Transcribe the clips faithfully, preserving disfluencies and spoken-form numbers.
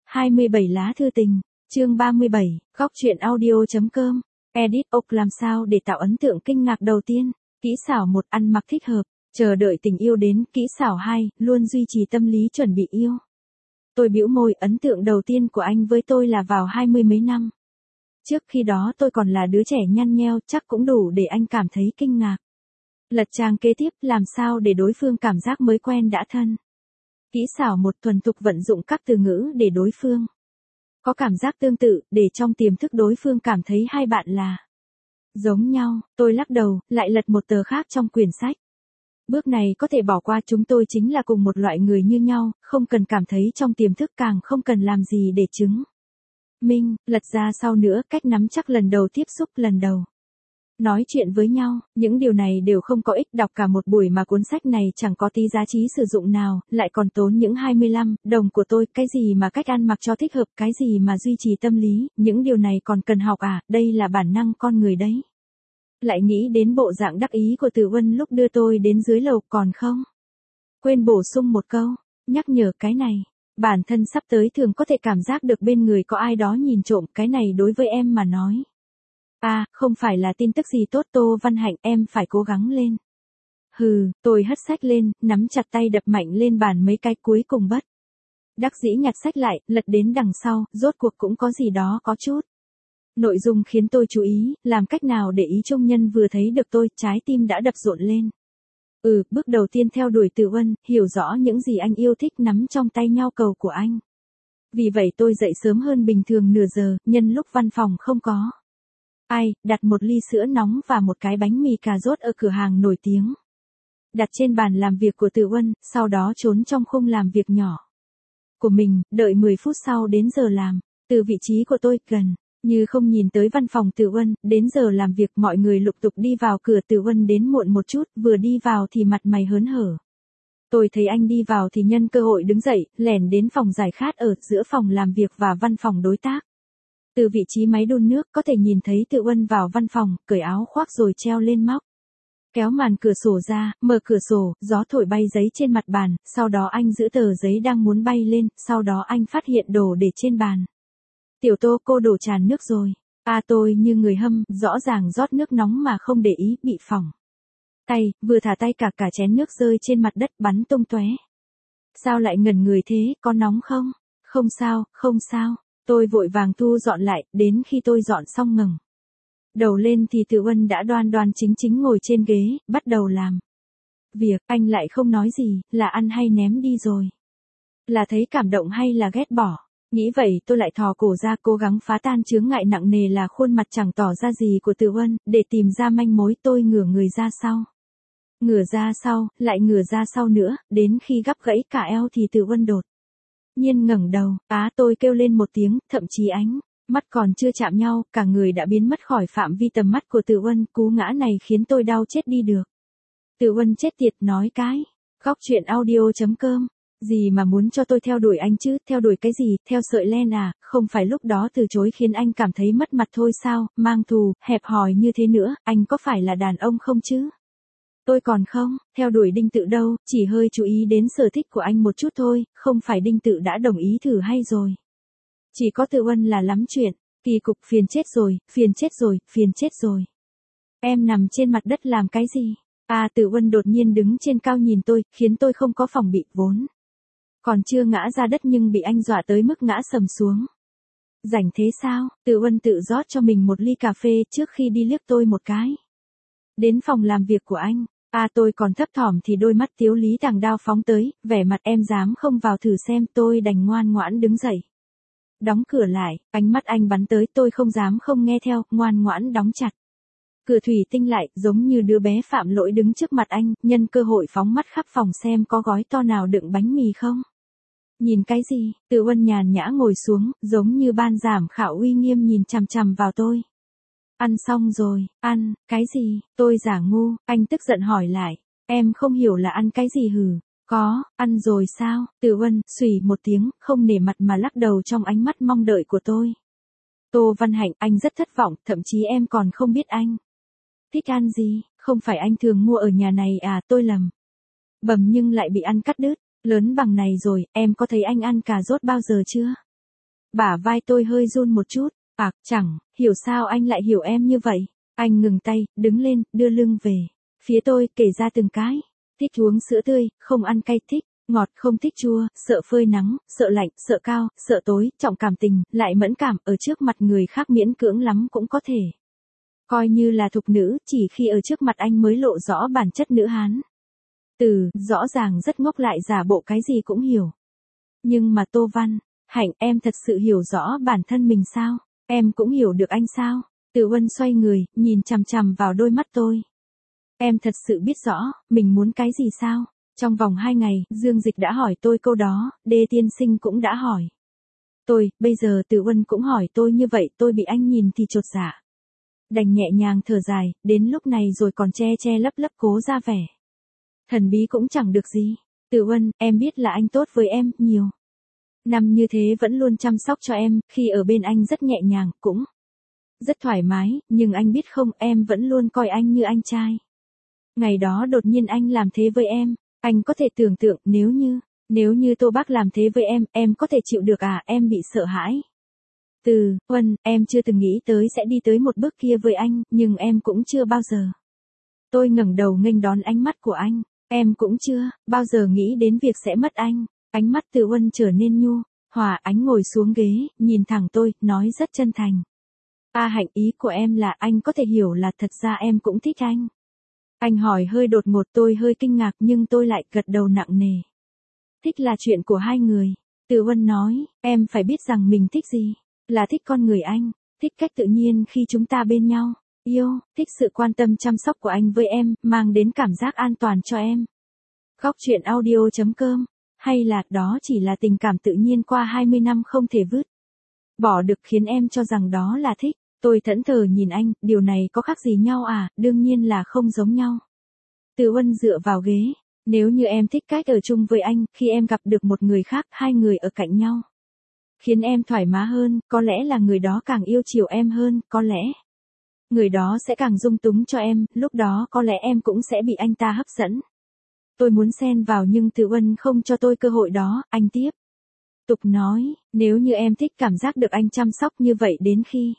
hai mươi bảy lá thư tình, chương ba mươi bảy, góc truyện audio.com, edit ốc làm sao để tạo ấn tượng kinh ngạc đầu tiên, kỹ xảo một ăn mặc thích hợp, chờ đợi tình yêu đến, kỹ xảo hai, luôn duy trì tâm lý chuẩn bị yêu. Tôi bĩu môi, ấn tượng đầu tiên của anh với tôi là vào hai mươi mấy năm. Trước khi đó tôi còn là đứa trẻ nhăn nheo, chắc cũng đủ để anh cảm thấy kinh ngạc. Lật trang kế tiếp, làm sao để đối phương cảm giác mới quen đã thân. Kỹ xảo một, thuần thục vận dụng các từ ngữ để đối phương có cảm giác tương tự, để trong tiềm thức đối phương cảm thấy hai bạn là giống nhau. Tôi lắc đầu, lại lật một tờ khác trong quyển sách. Bước này có thể bỏ qua, chúng tôi chính là cùng một loại người như nhau, không cần cảm thấy trong tiềm thức, càng không cần làm gì để chứng minh. Lật ra sau nữa, cách nắm chắc lần đầu tiếp xúc, lần đầu nói chuyện với nhau, những điều này đều không có ích, đọc cả một buổi mà cuốn sách này chẳng có tí giá trị sử dụng nào, lại còn tốn những hai mươi lăm đồng của tôi, cái gì mà cách ăn mặc cho thích hợp, cái gì mà duy trì tâm lý, những điều này còn cần học à, đây là bản năng con người đấy. Lại nghĩ đến bộ dạng đắc ý của Từ Uân lúc đưa tôi đến dưới lầu, còn không quên bổ sung một câu, nhắc nhở cái này. Bản thân sắp tới thường có thể cảm giác được bên người có ai đó nhìn trộm, cái này đối với em mà nói. À, không phải là tin tức gì tốt. Tô Văn Hạnh, em phải cố gắng lên. Hừ, tôi hất sách lên, nắm chặt tay đập mạnh lên bàn mấy cái, cuối cùng bất đắc dĩ nhặt sách lại, lật đến đằng sau, rốt cuộc cũng có gì đó có chút nội dung khiến tôi chú ý, làm cách nào để ý trung nhân vừa thấy được tôi, trái tim đã đập rộn lên. Ừ, bước đầu tiên theo đuổi Từ Uân, hiểu rõ những gì anh yêu thích, nắm trong tay nhau cầu của anh. Vì vậy tôi dậy sớm hơn bình thường nửa giờ, nhân lúc văn phòng không có ai, đặt một ly sữa nóng và một cái bánh mì cà rốt ở cửa hàng nổi tiếng. Đặt trên bàn làm việc của Từ Uân, sau đó trốn trong khung làm việc nhỏ của mình, đợi mười phút sau đến giờ làm. Từ vị trí của tôi, gần như không nhìn tới văn phòng Từ Uân, đến giờ làm việc mọi người lục tục đi vào cửa. Từ Uân đến muộn một chút, vừa đi vào thì mặt mày hớn hở. Tôi thấy anh đi vào thì nhân cơ hội đứng dậy, lẻn đến phòng giải khát ở giữa phòng làm việc và văn phòng đối tác. Từ vị trí máy đun nước có thể nhìn thấy Từ Uân vào văn phòng, cởi áo khoác rồi treo lên móc. Kéo màn cửa sổ ra, mở cửa sổ, gió thổi bay giấy trên mặt bàn, sau đó anh giữ tờ giấy đang muốn bay lên, sau đó anh phát hiện đồ để trên bàn. Tiểu Tô, cô đổ tràn nước rồi. À, tôi như người hâm, rõ ràng rót nước nóng mà không để ý, bị phỏng tay, vừa thả tay cả cả chén nước rơi trên mặt đất bắn tung tóe. Sao lại ngẩn người thế, có nóng không? Không sao, không sao. Tôi vội vàng thu dọn lại, đến khi tôi dọn xong ngẩng đầu lên thì Từ Uân đã đoan đoan chính chính ngồi trên ghế, bắt đầu làm việc. Anh lại không nói gì, là ăn hay ném đi rồi? Là thấy cảm động hay là ghét bỏ? Nghĩ vậy tôi lại thò cổ ra, cố gắng phá tan chướng ngại nặng nề là khuôn mặt chẳng tỏ ra gì của Từ Uân, để tìm ra manh mối. Tôi ngửa người ra sau. Ngửa ra sau, lại ngửa ra sau nữa, đến khi gắp gãy cả eo thì Từ Uân đột nhiên ngẩng đầu. Á, tôi kêu lên một tiếng, thậm chí ánh mắt còn chưa chạm nhau, cả người đã biến mất khỏi phạm vi tầm mắt của Từ Uân. Cú ngã này khiến tôi đau chết đi được. Từ Uân chết tiệt, nói cái góc truyện audio.com. Gì mà muốn cho tôi theo đuổi anh chứ, theo đuổi cái gì, theo sợi len à, không phải lúc đó từ chối khiến anh cảm thấy mất mặt thôi sao, mang thù, hẹp hòi như thế nữa, anh có phải là đàn ông không chứ? Tôi còn không, theo đuổi Đinh Tự đâu, chỉ hơi chú ý đến sở thích của anh một chút thôi, không phải Đinh Tự đã đồng ý thử hay rồi. Chỉ có Từ Uân là lắm chuyện, kỳ cục, phiền chết rồi, phiền chết rồi, phiền chết rồi. Em nằm trên mặt đất làm cái gì? À, Từ Uân đột nhiên đứng trên cao nhìn tôi, khiến tôi không có phòng bị, vốn còn chưa ngã ra đất nhưng bị anh dọa tới mức ngã sầm xuống. Rảnh thế sao? Từ Uân tự rót cho mình một ly cà phê trước khi đi liếc tôi một cái. Đến phòng làm việc của anh. À, tôi còn thấp thỏm thì đôi mắt Tiếu Lý thẳng đao phóng tới, vẻ mặt em dám không vào thử xem. Tôi đành ngoan ngoãn đứng dậy. Đóng cửa lại, ánh mắt anh bắn tới, tôi không dám không nghe theo, ngoan ngoãn đóng chặt cửa thủy tinh lại, giống như đứa bé phạm lỗi đứng trước mặt anh, nhân cơ hội phóng mắt khắp phòng xem có gói to nào đựng bánh mì không. Nhìn cái gì? Từ Uân nhàn nhã ngồi xuống, giống như ban giám khảo uy nghiêm nhìn chằm chằm vào tôi. Ăn xong rồi, ăn, cái gì? Tôi giả ngu, anh tức giận hỏi lại. Em không hiểu là ăn cái gì hử? Có, ăn rồi sao? Từ Uân, xùy một tiếng, không nể mặt mà lắc đầu trong ánh mắt mong đợi của tôi. Tô Văn Hạnh, anh rất thất vọng, thậm chí em còn không biết anh thích ăn gì, không phải anh thường mua ở nhà này à? Tôi lầm bầm nhưng lại bị ăn cắt đứt. Lớn bằng này rồi, em có thấy anh ăn cà rốt bao giờ chưa? Bả vai tôi hơi run một chút. À, chẳng, hiểu sao anh lại hiểu em như vậy. Anh ngừng tay, đứng lên, đưa lưng về. Phía tôi, kể ra từng cái. Thích uống sữa tươi, không ăn cay, thích ngọt, không thích chua, sợ phơi nắng, sợ lạnh, sợ cao, sợ tối, trọng cảm tình, lại mẫn cảm, ở trước mặt người khác miễn cưỡng lắm cũng có thể. Coi như là thục nữ, chỉ khi ở trước mặt anh mới lộ rõ bản chất nữ hán. Từ, rõ ràng rất ngốc lại giả bộ cái gì cũng hiểu. Nhưng mà Tô Văn, Hạnh, em thật sự hiểu rõ bản thân mình sao? Em cũng hiểu được anh sao? Từ Uân xoay người, nhìn chằm chằm vào đôi mắt tôi. Em thật sự biết rõ, mình muốn cái gì sao? Trong vòng hai ngày, Dương Dịch đã hỏi tôi câu đó, Đê tiên sinh cũng đã hỏi. Tôi, bây giờ Từ Uân cũng hỏi tôi như vậy, tôi bị anh nhìn thì chột dạ. Đành nhẹ nhàng thở dài, đến lúc này rồi còn che che lấp lấp cố ra vẻ. Thần bí cũng chẳng được gì. Từ Uân, em biết là anh tốt với em, nhiều. Năm như thế vẫn luôn chăm sóc cho em, khi ở bên anh rất nhẹ nhàng, cũng rất thoải mái, nhưng anh biết không, em vẫn luôn coi anh như anh trai. Ngày đó đột nhiên anh làm thế với em, anh có thể tưởng tượng nếu như, nếu như Tô Bác làm thế với em, em có thể chịu được à, em bị sợ hãi. Từ Uân, em chưa từng nghĩ tới sẽ đi tới một bước kia với anh, nhưng em cũng chưa bao giờ. Tôi ngẩng đầu nghênh đón ánh mắt của anh, em cũng chưa bao giờ nghĩ đến việc sẽ mất anh. Ánh mắt Từ Uân trở nên nhu hòa, ánh ngồi xuống ghế, nhìn thẳng tôi, nói rất chân thành. A Hạnh, ý của em là anh có thể hiểu là thật ra em cũng thích anh. Anh hỏi hơi đột ngột, tôi hơi kinh ngạc nhưng tôi lại gật đầu nặng nề. Thích là chuyện của hai người. Từ Uân nói, em phải biết rằng mình thích gì. Là thích con người anh, thích cách tự nhiên khi chúng ta bên nhau. Yêu, thích sự quan tâm chăm sóc của anh với em, mang đến cảm giác an toàn cho em. Góc truyện audio chấm com. Hay là đó chỉ là tình cảm tự nhiên qua hai mươi năm không thể vứt bỏ được khiến em cho rằng đó là thích. Tôi thẫn thờ nhìn anh, điều này có khác gì nhau à, đương nhiên là không giống nhau. Từ Uân dựa vào ghế, nếu như em thích cách ở chung với anh, khi em gặp được một người khác, hai người ở cạnh nhau, khiến em thoải mái hơn, có lẽ là người đó càng yêu chiều em hơn, có lẽ người đó sẽ càng dung túng cho em, lúc đó có lẽ em cũng sẽ bị anh ta hấp dẫn. Tôi muốn xen vào nhưng Từ Uân không cho tôi cơ hội đó, anh tiếp tục nói, nếu như em thích cảm giác được anh chăm sóc như vậy đến khi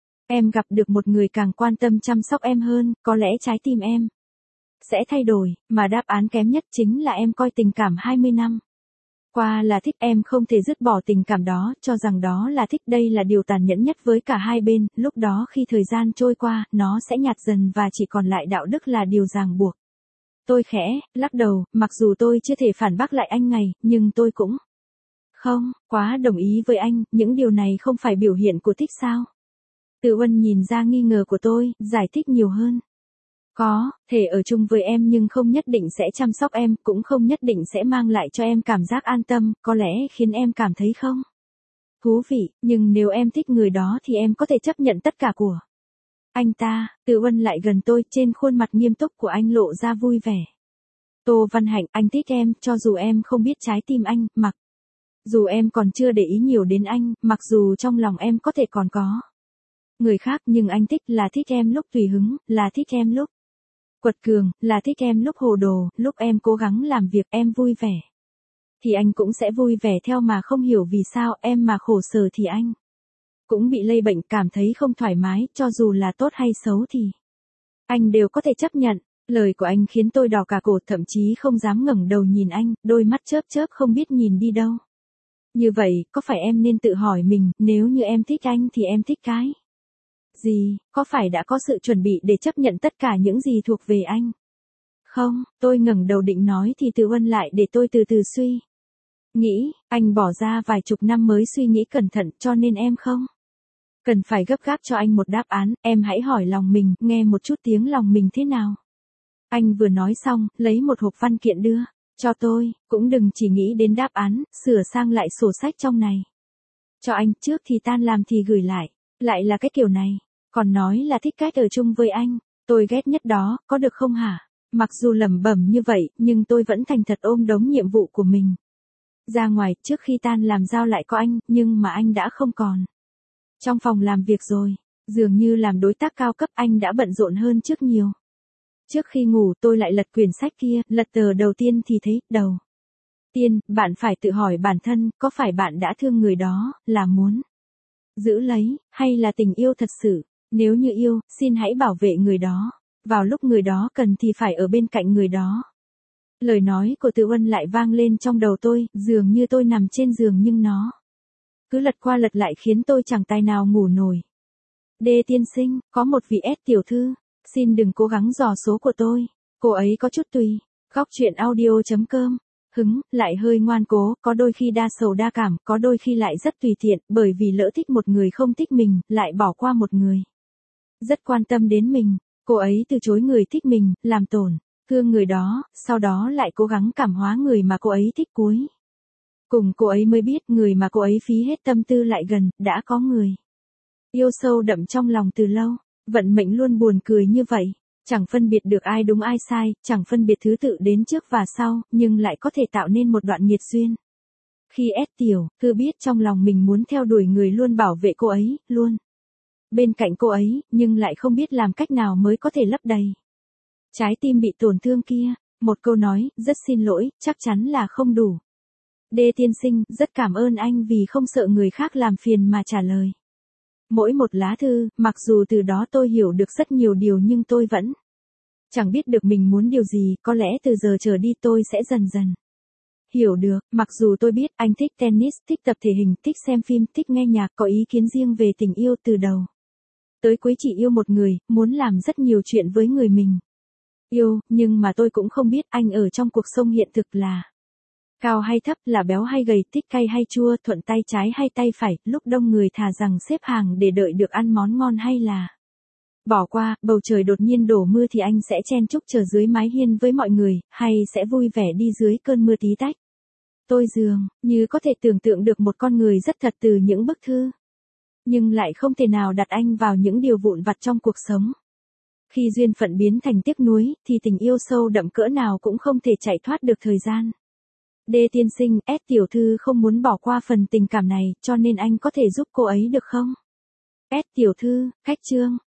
em gặp được một người càng quan tâm chăm sóc em hơn, có lẽ trái tim em sẽ thay đổi, mà đáp án kém nhất chính là em coi tình cảm hai mươi năm qua là thích, em không thể dứt bỏ tình cảm đó, cho rằng đó là thích, đây là điều tàn nhẫn nhất với cả hai bên, lúc đó khi thời gian trôi qua, nó sẽ nhạt dần và chỉ còn lại đạo đức là điều ràng buộc. Tôi khẽ lắc đầu, mặc dù tôi chưa thể phản bác lại anh ngày, nhưng tôi cũng không quá đồng ý với anh, những điều này không phải biểu hiện của thích sao? Từ Uân nhìn ra nghi ngờ của tôi, giải thích nhiều hơn. Có thể ở chung với em nhưng không nhất định sẽ chăm sóc em, cũng không nhất định sẽ mang lại cho em cảm giác an tâm, có lẽ khiến em cảm thấy không thú vị, nhưng nếu em thích người đó thì em có thể chấp nhận tất cả của anh ta. Từ Uân lại gần tôi, trên khuôn mặt nghiêm túc của anh lộ ra vui vẻ. Tô Văn Hạnh, anh thích em, cho dù em không biết trái tim anh, mặc dù em còn chưa để ý nhiều đến anh, mặc dù trong lòng em có thể còn có người khác, nhưng anh thích là thích em lúc tùy hứng, là thích em lúc quật cường, là thích em lúc hồ đồ, lúc em cố gắng làm việc em vui vẻ. Thì anh cũng sẽ vui vẻ theo, mà không hiểu vì sao em mà khổ sở thì anh cũng bị lây bệnh, cảm thấy không thoải mái, cho dù là tốt hay xấu thì anh đều có thể chấp nhận. Lời của anh khiến tôi đỏ cả cổ, thậm chí không dám ngẩng đầu nhìn anh, đôi mắt chớp chớp không biết nhìn đi đâu. Như vậy, có phải em nên tự hỏi mình, nếu như em thích anh thì em thích cái gì, có phải đã có sự chuẩn bị để chấp nhận tất cả những gì thuộc về anh? Không, tôi ngẩng đầu định nói thì Từ Uân lại để tôi từ từ suy nghĩ, anh bỏ ra vài chục năm mới suy nghĩ cẩn thận, cho nên em không cần phải gấp gáp cho anh một đáp án, em hãy hỏi lòng mình, nghe một chút tiếng lòng mình thế nào. Anh vừa nói xong, lấy một hộp văn kiện đưa cho tôi, cũng đừng chỉ nghĩ đến đáp án, sửa sang lại sổ sách trong này cho anh, trước thì tan làm thì gửi lại, lại là cái kiểu này, còn nói là thích cách ở chung với anh, tôi ghét nhất đó, có được không hả? Mặc dù lẩm bẩm như vậy, nhưng tôi vẫn thành thật ôm đống nhiệm vụ của mình ra ngoài, trước khi tan làm giao lại có anh, nhưng mà anh đã không còn trong phòng làm việc rồi, dường như làm đối tác cao cấp anh đã bận rộn hơn trước nhiều. Trước khi ngủ tôi lại lật quyển sách kia, lật tờ đầu tiên thì thấy, đầu Tiên, bạn phải tự hỏi bản thân, có phải bạn đã thương người đó, là muốn giữ lấy, hay là tình yêu thật sự? Nếu như yêu, xin hãy bảo vệ người đó. Vào lúc người đó cần thì phải ở bên cạnh người đó. Lời nói của Từ Uân lại vang lên trong đầu tôi, dường như tôi nằm trên giường nhưng nó cứ lật qua lật lại khiến tôi chẳng tài nào ngủ nổi. Đê tiên sinh, có một vị S tiểu thư, xin đừng cố gắng dò số của tôi. Cô ấy có chút tùy. Góc truyện audio.com. Hứng, lại hơi ngoan cố, có đôi khi đa sầu đa cảm, có đôi khi lại rất tùy tiện, bởi vì lỡ thích một người không thích mình, lại bỏ qua một người rất quan tâm đến mình. Cô ấy từ chối người thích mình, làm tổn thương người đó, sau đó lại cố gắng cảm hóa người mà cô ấy thích cuối cùng cô ấy mới biết người mà cô ấy phí hết tâm tư lại gần, đã có người yêu sâu đậm trong lòng từ lâu. Vận mệnh luôn buồn cười như vậy. Chẳng phân biệt được ai đúng ai sai, chẳng phân biệt thứ tự đến trước và sau, nhưng lại có thể tạo nên một đoạn nghiệt duyên. Khi S tiểu thư biết trong lòng mình muốn theo đuổi người luôn bảo vệ cô ấy, luôn bên cạnh cô ấy, nhưng lại không biết làm cách nào mới có thể lấp đầy trái tim bị tổn thương kia. Một câu nói, rất xin lỗi, chắc chắn là không đủ. Đê tiên sinh, rất cảm ơn anh vì không sợ người khác làm phiền mà trả lời mỗi một lá thư, mặc dù từ đó tôi hiểu được rất nhiều điều nhưng tôi vẫn chẳng biết được mình muốn điều gì, có lẽ từ giờ trở đi tôi sẽ dần dần hiểu được. Mặc dù tôi biết anh thích tennis, thích tập thể hình, thích xem phim, thích nghe nhạc, có ý kiến riêng về tình yêu từ đầu tới cuối chỉ yêu một người, muốn làm rất nhiều chuyện với người mình yêu, nhưng mà tôi cũng không biết anh ở trong cuộc sống hiện thực là cao hay thấp, là béo hay gầy, thích cay hay chua, thuận tay trái hay tay phải, lúc đông người thà rằng xếp hàng để đợi được ăn món ngon hay là bỏ qua, bầu trời đột nhiên đổ mưa thì anh sẽ chen chúc chờ dưới mái hiên với mọi người, hay sẽ vui vẻ đi dưới cơn mưa tí tách. Tôi dường như có thể tưởng tượng được một con người rất thật từ những bức thư, nhưng lại không thể nào đặt anh vào những điều vụn vặt trong cuộc sống. Khi duyên phận biến thành tiếc nuối, thì tình yêu sâu đậm cỡ nào cũng không thể chạy thoát được thời gian. Đê tiên sinh, S tiểu thư không muốn bỏ qua phần tình cảm này, cho nên anh có thể giúp cô ấy được không? S tiểu thư, cách chương.